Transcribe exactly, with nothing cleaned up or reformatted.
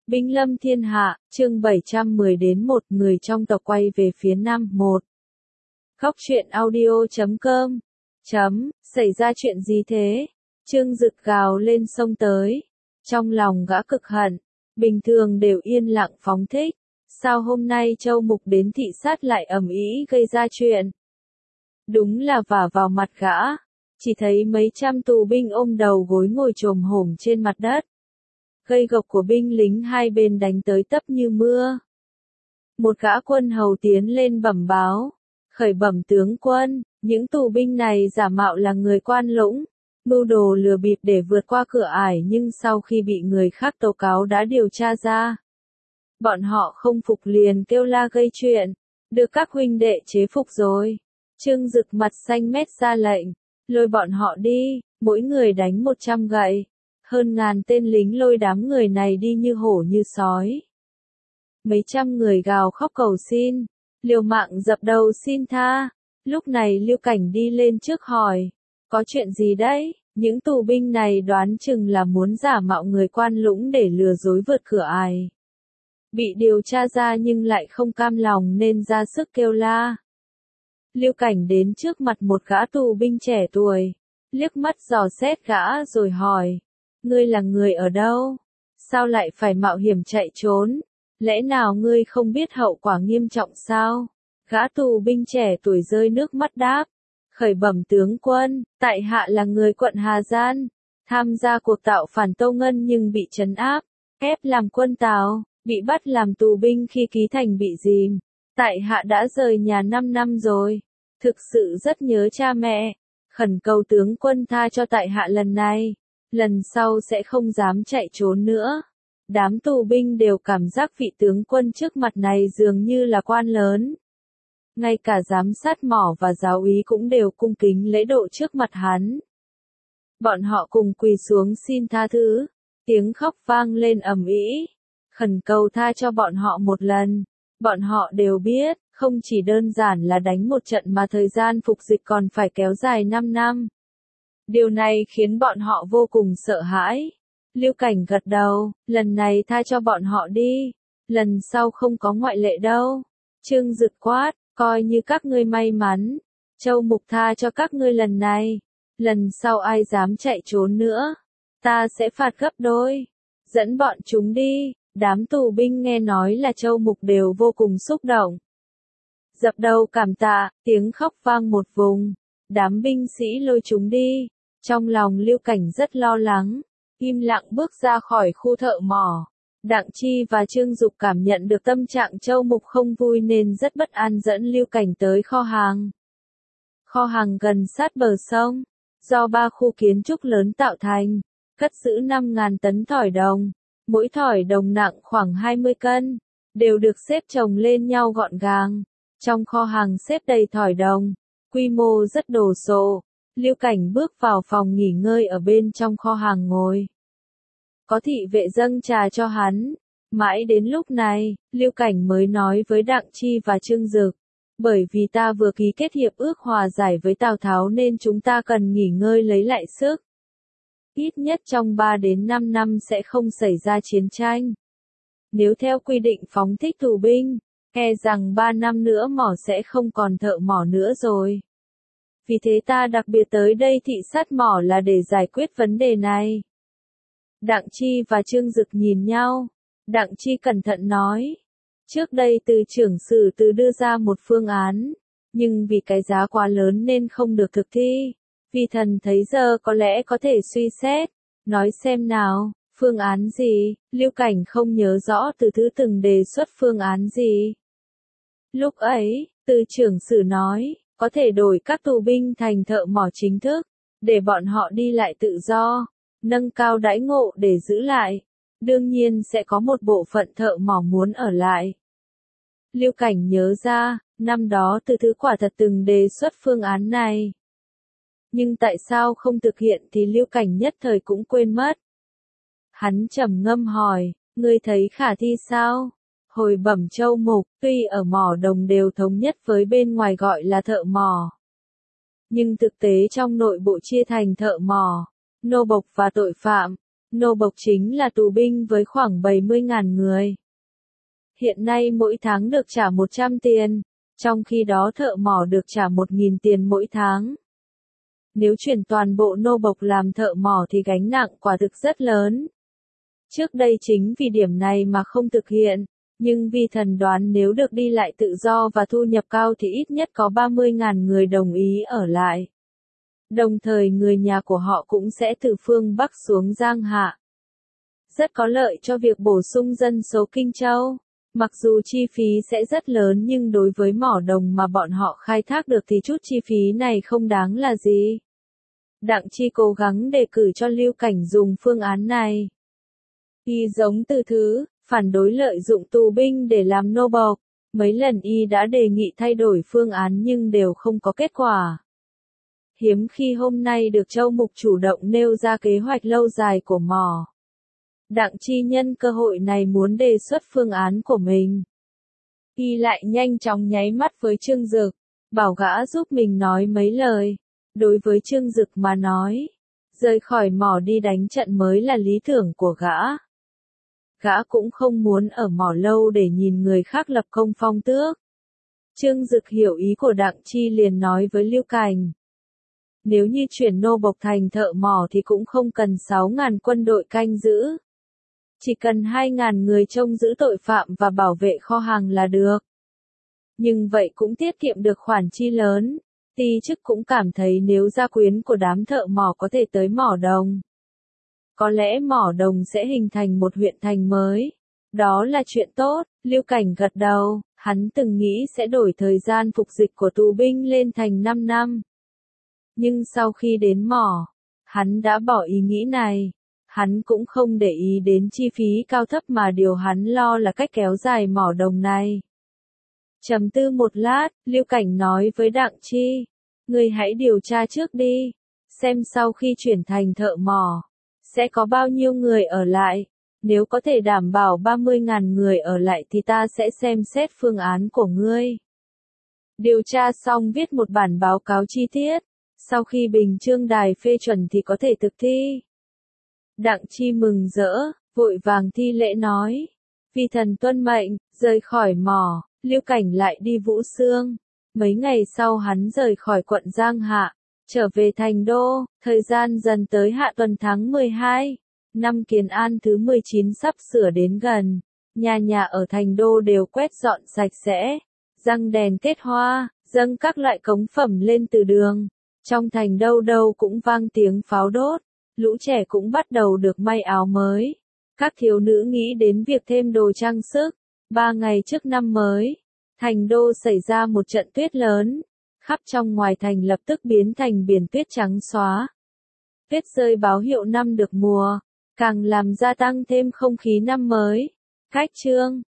Binh lâm thiên hạ, chương bảy trăm mười đến một người trong tộc quay về phía nam. một. Góc truyện audio chấm com. Chấm, xảy ra chuyện gì thế? Trương Dực gào lên xông tới. Trong lòng gã cực hận, bình thường đều yên lặng phóng thích. Sao hôm nay Châu Mục đến thị sát lại ầm ĩ gây ra chuyện? Đúng là vả vào mặt gã. Chỉ thấy mấy trăm tù binh ôm đầu gối ngồi chồm hổm trên mặt đất. Gây gộc của binh lính hai bên đánh tới tấp như mưa. Một gã quân hầu tiến lên bẩm báo. Khởi bẩm tướng quân, những tù binh này giả mạo là người Quan Lũng, mưu đồ lừa bịp để vượt qua cửa ải, nhưng sau khi bị người khác tố cáo đã điều tra ra. Bọn họ không phục liền kêu la gây chuyện, được các huynh đệ chế phục rồi. Trương Dực mặt xanh mét ra lệnh, lôi bọn họ đi, mỗi người đánh một trăm gậy. Hơn ngàn tên lính lôi đám người này đi như hổ như sói. Mấy trăm người gào khóc cầu xin, liều mạng dập đầu xin tha. Lúc này Lưu Cảnh đi lên trước hỏi, có chuyện gì đấy? Những tù binh này đoán chừng là muốn giả mạo người Quan Lũng để lừa dối vượt cửa ải. Bị điều tra ra nhưng lại không cam lòng nên ra sức kêu la. Lưu Cảnh đến trước mặt một gã tù binh trẻ tuổi, liếc mắt dò xét gã rồi hỏi, ngươi là người ở đâu? Sao lại phải mạo hiểm chạy trốn? Lẽ nào ngươi không biết hậu quả nghiêm trọng sao? Gã tù binh trẻ tuổi rơi nước mắt đáp, khởi bẩm tướng quân, tại hạ là người quận Hà Giang, tham gia cuộc tạo phản Tâu Ngân nhưng bị trấn áp, ép làm quân Tào, bị bắt làm tù binh khi ký thành bị dìm. Tại hạ đã rời nhà năm năm rồi, thực sự rất nhớ cha mẹ, khẩn cầu tướng quân tha cho tại hạ lần này, lần sau sẽ không dám chạy trốn nữa. Đám tù binh đều cảm giác vị tướng quân trước mặt này dường như là quan lớn. Ngay cả giám sát mỏ và giáo úy cũng đều cung kính lễ độ trước mặt hắn. Bọn họ cùng quỳ xuống xin tha thứ, tiếng khóc vang lên ầm ĩ, khẩn cầu tha cho bọn họ một lần. Bọn họ đều biết, không chỉ đơn giản là đánh một trận mà thời gian phục dịch còn phải kéo dài năm năm. Điều này khiến bọn họ vô cùng sợ hãi. Lưu Cảnh gật đầu, lần này tha cho bọn họ đi, lần sau không có ngoại lệ đâu. Trương Dực quát, coi như các ngươi may mắn, Châu Mục tha cho các ngươi lần này, lần sau ai dám chạy trốn nữa, ta sẽ phạt gấp đôi, dẫn bọn chúng đi. Đám tù binh nghe nói là Châu Mục đều vô cùng xúc động. Dập đầu cảm tạ, tiếng khóc vang một vùng, đám binh sĩ lôi chúng đi. Trong lòng Lưu Cảnh rất lo lắng, im lặng bước ra khỏi khu thợ mỏ. Đặng Chi và Trương Dục cảm nhận được tâm trạng Châu Mục không vui nên rất bất an dẫn Lưu Cảnh tới kho hàng. Kho hàng gần sát bờ sông, do ba khu kiến trúc lớn tạo thành, cất giữ năm nghìn tấn thỏi đồng. Mỗi thỏi đồng nặng khoảng hai mươi cân, đều được xếp chồng lên nhau gọn gàng. Trong kho hàng xếp đầy thỏi đồng, quy mô rất đồ sộ. Lưu Cảnh bước vào phòng nghỉ ngơi ở bên trong kho hàng ngồi. Có thị vệ dâng trà cho hắn. Mãi đến lúc này, Lưu Cảnh mới nói với Đặng Chi và Trương Dực, bởi vì ta vừa ký kết hiệp ước hòa giải với Tào Tháo nên chúng ta cần nghỉ ngơi lấy lại sức. Ít nhất trong ba đến năm năm sẽ không xảy ra chiến tranh. Nếu theo quy định phóng thích tù binh, e rằng ba năm nữa mỏ sẽ không còn thợ mỏ nữa rồi. Vì thế ta đặc biệt tới đây thị sát mỏ là để giải quyết vấn đề này. Đặng Chi và Trương Dực nhìn nhau. Đặng Chi cẩn thận nói. Trước đây từ trưởng sử từ đưa ra một phương án, nhưng vì cái giá quá lớn nên không được thực thi. Vì thần thấy giờ có lẽ có thể suy xét. Nói xem nào, phương án gì? Lưu Cảnh không nhớ rõ từ thứ từng đề xuất phương án gì. Lúc ấy, từ trưởng sử nói, có thể đổi các tù binh thành thợ mỏ chính thức, để bọn họ đi lại tự do, nâng cao đãi ngộ để giữ lại. Đương nhiên sẽ có một bộ phận thợ mỏ muốn ở lại. Lưu Cảnh nhớ ra, năm đó từ thứ quả thật từng đề xuất phương án này. Nhưng tại sao không thực hiện thì Lưu Cảnh nhất thời cũng quên mất. Hắn trầm ngâm hỏi, ngươi thấy khả thi sao? Hồi bẩm Châu Mục, tuy ở mỏ đồng đều thống nhất với bên ngoài gọi là thợ mỏ. Nhưng thực tế trong nội bộ chia thành thợ mỏ, nô bộc và tội phạm, nô bộc chính là tù binh với khoảng bảy mươi nghìn người. Hiện nay mỗi tháng được trả một trăm tiền, trong khi đó thợ mỏ được trả một nghìn tiền mỗi tháng. Nếu chuyển toàn bộ nô bộc làm thợ mỏ thì gánh nặng quả thực rất lớn. Trước đây chính vì điểm này mà không thực hiện, nhưng Vi Thần đoán nếu được đi lại tự do và thu nhập cao thì ít nhất có ba mươi nghìn người đồng ý ở lại. Đồng thời người nhà của họ cũng sẽ từ phương Bắc xuống Giang Hạ. Rất có lợi cho việc bổ sung dân số Kinh Châu. Mặc dù chi phí sẽ rất lớn nhưng đối với mỏ đồng mà bọn họ khai thác được thì chút chi phí này không đáng là gì. Đặng Chi cố gắng đề cử cho Lưu Cảnh dùng phương án này. Y giống Từ Thứ, phản đối lợi dụng tù binh để làm nô bộc. Mấy lần y đã đề nghị thay đổi phương án nhưng đều không có kết quả. Hiếm khi hôm nay được Châu Mục chủ động nêu ra kế hoạch lâu dài của mỏ. Đặng Chi nhân cơ hội này muốn đề xuất phương án của mình. Y lại nhanh chóng nháy mắt với Trương Dực, bảo gã giúp mình nói mấy lời. Đối với Trương Dực mà nói, rời khỏi mỏ đi đánh trận mới là lý tưởng của gã. Gã cũng không muốn ở mỏ lâu để nhìn người khác lập công phong tước. Trương Dực hiểu ý của Đặng Chi liền nói với Lưu Cảnh. Nếu như chuyển nô bộc thành thợ mỏ thì cũng không cần sáu nghìn quân đội canh giữ. Chỉ cần hai nghìn người trông giữ tội phạm và bảo vệ kho hàng là được. Nhưng vậy cũng tiết kiệm được khoản chi lớn. Ti chức cũng cảm thấy nếu gia quyến của đám thợ mỏ có thể tới mỏ đồng. Có lẽ mỏ đồng sẽ hình thành một huyện thành mới. Đó là chuyện tốt, Lưu Cảnh gật đầu, hắn từng nghĩ sẽ đổi thời gian phục dịch của tù binh lên thành năm năm. Nhưng sau khi đến mỏ, hắn đã bỏ ý nghĩ này. Hắn cũng không để ý đến chi phí cao thấp mà điều hắn lo là cách kéo dài mỏ đồng này. Trầm tư một lát, Lưu Cảnh nói với Đặng Chi, ngươi hãy điều tra trước đi, xem sau khi chuyển thành thợ mỏ, sẽ có bao nhiêu người ở lại. Nếu có thể đảm bảo ba mươi nghìn người ở lại thì ta sẽ xem xét phương án của ngươi. Điều tra xong viết một bản báo cáo chi tiết, sau khi Bình Chương Đài phê chuẩn thì có thể thực thi. Đặng Chi mừng rỡ, vội vàng thi lễ nói. Vi thần tuân mệnh, rời khỏi mỏ, Lưu Cảnh lại đi Vũ Xương. Mấy ngày sau hắn rời khỏi quận Giang Hạ, trở về thành đô, thời gian dần tới hạ tuần tháng mười hai. Năm Kiến An thứ mười chín sắp sửa đến gần. Nhà nhà ở thành đô đều quét dọn sạch sẽ, răng đèn kết hoa, dâng các loại cống phẩm lên từ đường. Trong thành đâu đâu cũng vang tiếng pháo đốt. Lũ trẻ cũng bắt đầu được may áo mới. Các thiếu nữ nghĩ đến việc thêm đồ trang sức. Ba ngày trước năm mới, thành đô xảy ra một trận tuyết lớn. Khắp trong ngoài thành lập tức biến thành biển tuyết trắng xóa. Tuyết rơi báo hiệu năm được mùa, càng làm gia tăng thêm không khí năm mới. Cách chương